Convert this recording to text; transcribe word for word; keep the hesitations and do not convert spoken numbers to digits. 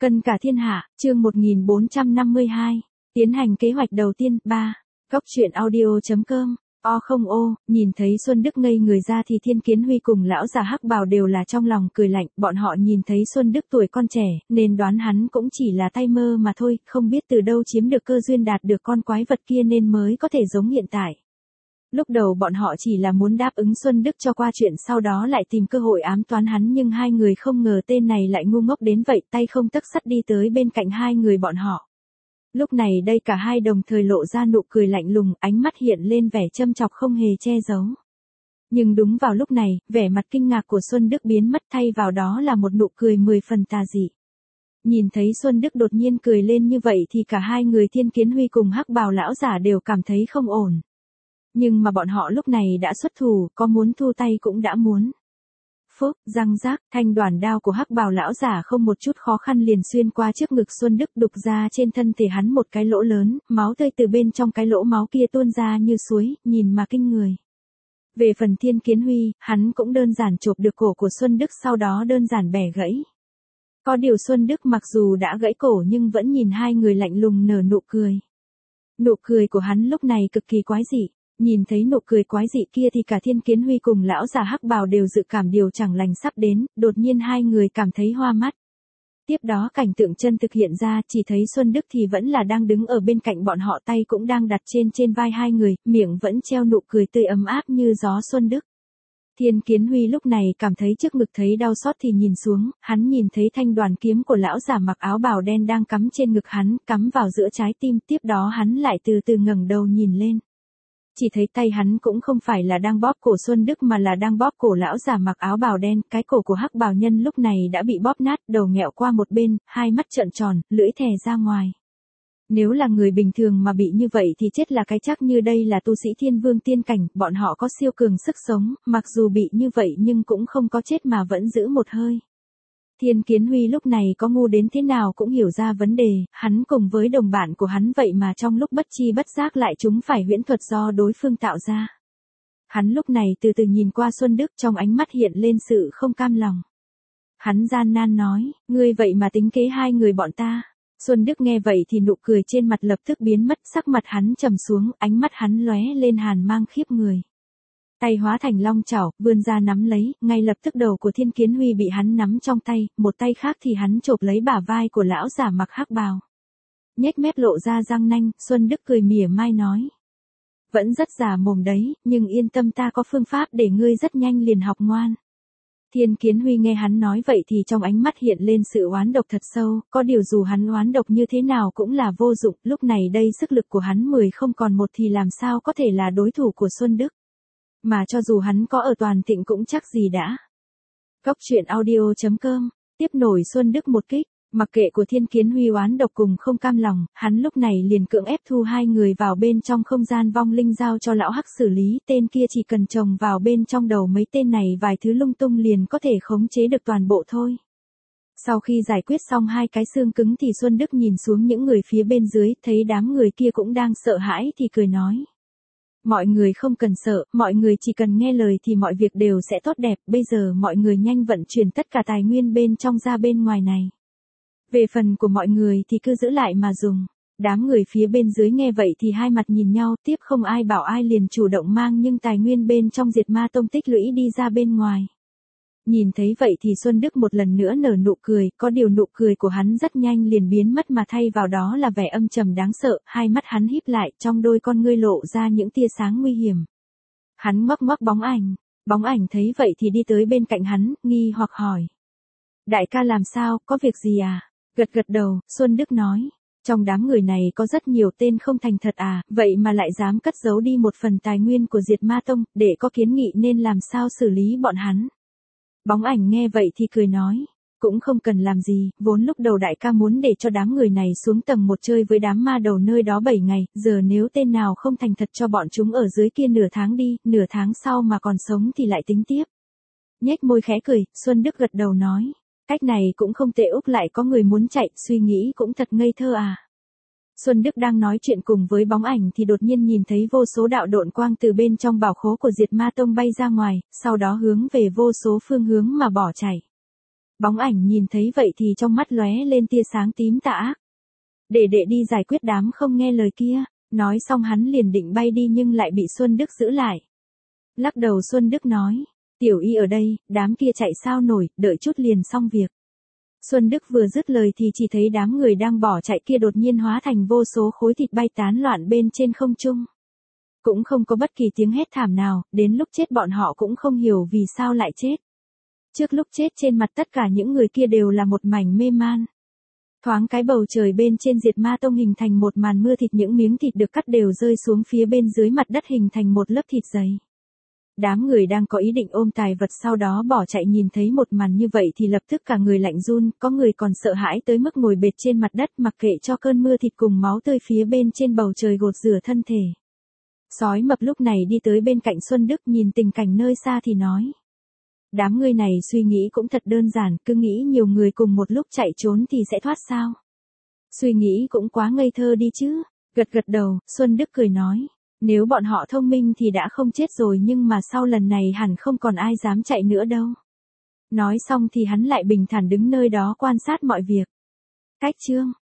Cân cả thiên hạ, chương một nghìn bốn trăm năm mươi hai. Tiến hành kế hoạch đầu tiên, ba. Góc truyện audio.com. O không ô, nhìn thấy Xuân Đức ngây người ra thì Thiên Kiến Huy cùng lão già hắc bào đều là trong lòng cười lạnh, bọn họ nhìn thấy Xuân Đức tuổi con trẻ, nên đoán hắn cũng chỉ là tay mơ mà thôi, không biết từ đâu chiếm được cơ duyên đạt được con quái vật kia nên mới có thể giống hiện tại. Lúc đầu bọn họ chỉ là muốn đáp ứng Xuân Đức cho qua chuyện sau đó lại tìm cơ hội ám toán hắn nhưng hai người không ngờ tên này lại ngu ngốc đến vậy, tay không tấc sắt đi tới bên cạnh hai người bọn họ. Lúc này đây cả hai đồng thời lộ ra nụ cười lạnh lùng, ánh mắt hiện lên vẻ châm chọc không hề che giấu. Nhưng đúng vào lúc này, vẻ mặt kinh ngạc của Xuân Đức biến mất thay vào đó là một nụ cười mười phần tà dị. Nhìn thấy Xuân Đức đột nhiên cười lên như vậy thì cả hai người Thiên Kiến Huy cùng hắc bào lão giả đều cảm thấy không ổn. Nhưng mà bọn họ lúc này đã xuất thủ, có muốn thu tay cũng đã muốn. Phúc, răng rác, thanh đoàn đao của hắc bào lão giả không một chút khó khăn liền xuyên qua trước ngực Xuân Đức đục ra trên thân thể hắn một cái lỗ lớn, máu tươi từ bên trong cái lỗ máu kia tuôn ra như suối, nhìn mà kinh người. Về phần Thiên Kiến Huy, hắn cũng đơn giản chộp được cổ của Xuân Đức sau đó đơn giản bẻ gãy. Có điều Xuân Đức mặc dù đã gãy cổ nhưng vẫn nhìn hai người lạnh lùng nở nụ cười. Nụ cười của hắn lúc này cực kỳ quái dị. Nhìn thấy nụ cười quái dị kia thì cả Thiên Kiến Huy cùng lão già hắc bào đều dự cảm điều chẳng lành sắp đến, đột nhiên hai người cảm thấy hoa mắt. Tiếp đó cảnh tượng chân thực hiện ra, chỉ thấy Xuân Đức thì vẫn là đang đứng ở bên cạnh bọn họ, tay cũng đang đặt trên trên vai hai người, miệng vẫn treo nụ cười tươi ấm áp như gió Xuân Đức. Thiên Kiến Huy lúc này cảm thấy trước ngực thấy đau xót thì nhìn xuống, hắn nhìn thấy thanh đoàn kiếm của lão giả mặc áo bào đen đang cắm trên ngực hắn, cắm vào giữa trái tim, tiếp đó hắn lại từ từ ngẩng đầu nhìn lên. Chỉ thấy tay hắn cũng không phải là đang bóp cổ Xuân Đức mà là đang bóp cổ lão già mặc áo bào đen, cái cổ của hắc bào nhân lúc này đã bị bóp nát, đầu nghẹo qua một bên, hai mắt trợn tròn, lưỡi thè ra ngoài. Nếu là người bình thường mà bị như vậy thì chết là cái chắc, như đây là tu sĩ thiên vương tiên cảnh, bọn họ có siêu cường sức sống, mặc dù bị như vậy nhưng cũng không có chết mà vẫn giữ một hơi. Thiên Kiến Huy lúc này có ngu đến thế nào cũng hiểu ra vấn đề, hắn cùng với đồng bạn của hắn vậy mà trong lúc bất chi bất giác lại trúng phải huyễn thuật do đối phương tạo ra. Hắn lúc này từ từ nhìn qua Xuân Đức, trong ánh mắt hiện lên sự không cam lòng. Hắn gian nan nói, ngươi vậy mà tính kế hai người bọn ta. Xuân Đức nghe vậy thì nụ cười trên mặt lập tức biến mất, sắc mặt hắn trầm xuống, ánh mắt hắn lóe lên hàn mang khiếp người. Tay hóa thành long chảo, vươn ra nắm lấy, ngay lập tức đầu của Thiên Kiến Huy bị hắn nắm trong tay, một tay khác thì hắn chộp lấy bả vai của lão giả mặc hắc bào. Nhếch mép lộ ra răng nanh, Xuân Đức cười mỉa mai nói. Vẫn rất già mồm đấy, nhưng yên tâm, ta có phương pháp để ngươi rất nhanh liền học ngoan. Thiên Kiến Huy nghe hắn nói vậy thì trong ánh mắt hiện lên sự oán độc thật sâu, có điều dù hắn oán độc như thế nào cũng là vô dụng, lúc này đây sức lực của hắn mười không còn một thì làm sao có thể là đối thủ của Xuân Đức. Mà cho dù hắn có ở toàn thịnh cũng chắc gì đã. Góc truyện audio.com. Tiếp nổi Xuân Đức một kích, mặc kệ của Thiên Kiến Huy oán độc cùng không cam lòng, hắn lúc này liền cưỡng ép thu hai người vào bên trong không gian vong linh giao cho lão hắc xử lý, tên kia chỉ cần trồng vào bên trong đầu mấy tên này vài thứ lung tung liền có thể khống chế được toàn bộ thôi. Sau khi giải quyết xong hai cái xương cứng thì Xuân Đức nhìn xuống những người phía bên dưới, thấy đám người kia cũng đang sợ hãi thì cười nói. Mọi người không cần sợ, mọi người chỉ cần nghe lời thì mọi việc đều sẽ tốt đẹp, bây giờ mọi người nhanh vận chuyển tất cả tài nguyên bên trong ra bên ngoài này. Về phần của mọi người thì cứ giữ lại mà dùng. Đám người phía bên dưới nghe vậy thì hai mặt nhìn nhau, tiếp không ai bảo ai liền chủ động mang nhưng tài nguyên bên trong Diệt Ma Tông tích lũy đi ra bên ngoài. Nhìn thấy vậy thì Xuân Đức một lần nữa nở nụ cười, có điều nụ cười của hắn rất nhanh liền biến mất mà thay vào đó là vẻ âm trầm đáng sợ, hai mắt hắn híp lại, trong đôi con ngươi lộ ra những tia sáng nguy hiểm. Hắn ngoắc ngoắc bóng ảnh, bóng ảnh thấy vậy thì đi tới bên cạnh hắn, nghi hoặc hỏi. Đại ca làm sao, có việc gì à? Gật gật đầu, Xuân Đức nói. Trong đám người này có rất nhiều tên không thành thật à, vậy mà lại dám cất giấu đi một phần tài nguyên của Diệt Ma Tông, để có kiến nghị nên làm sao xử lý bọn hắn. Bóng ảnh nghe vậy thì cười nói, cũng không cần làm gì, vốn lúc đầu đại ca muốn để cho đám người này xuống tầng một chơi với đám ma đầu nơi đó bảy ngày, giờ nếu tên nào không thành thật cho bọn chúng ở dưới kia nửa tháng đi, nửa tháng sau mà còn sống thì lại tính tiếp. Nhếch môi khẽ cười, Xuân Đức gật đầu nói, cách này cũng không tệ, úc lại có người muốn chạy, suy nghĩ cũng thật ngây thơ à. Xuân Đức đang nói chuyện cùng với bóng ảnh thì đột nhiên nhìn thấy vô số đạo độn quang từ bên trong bảo khố của Diệt Ma Tông bay ra ngoài, sau đó hướng về vô số phương hướng mà bỏ chạy. Bóng ảnh nhìn thấy vậy thì trong mắt lóe lên tia sáng tím tà ác. Để đệ đi giải quyết đám không nghe lời kia, nói xong hắn liền định bay đi nhưng lại bị Xuân Đức giữ lại. Lắc đầu Xuân Đức nói, tiểu y ở đây, đám kia chạy sao nổi, đợi chút liền xong việc. Xuân Đức vừa dứt lời thì chỉ thấy đám người đang bỏ chạy kia đột nhiên hóa thành vô số khối thịt bay tán loạn bên trên không trung. Cũng không có bất kỳ tiếng hét thảm nào, đến lúc chết bọn họ cũng không hiểu vì sao lại chết. Trước lúc chết trên mặt tất cả những người kia đều là một mảnh mê man. Thoáng cái bầu trời bên trên Diệt Ma Tông hình thành một màn mưa thịt, những miếng thịt được cắt đều rơi xuống phía bên dưới mặt đất hình thành một lớp thịt dày. Đám người đang có ý định ôm tài vật sau đó bỏ chạy nhìn thấy một màn như vậy thì lập tức cả người lạnh run, có người còn sợ hãi tới mức ngồi bệt trên mặt đất mặc kệ cho cơn mưa thịt cùng máu tươi phía bên trên bầu trời gột rửa thân thể. Sói mập lúc này đi tới bên cạnh Xuân Đức nhìn tình cảnh nơi xa thì nói. Đám người này suy nghĩ cũng thật đơn giản, cứ nghĩ nhiều người cùng một lúc chạy trốn thì sẽ thoát sao. Suy nghĩ cũng quá ngây thơ đi chứ. Gật gật đầu, Xuân Đức cười nói. Nếu bọn họ thông minh thì đã không chết rồi nhưng mà sau lần này hẳn không còn ai dám chạy nữa đâu. Nói xong thì hắn lại bình thản đứng nơi đó quan sát mọi việc. Cách chương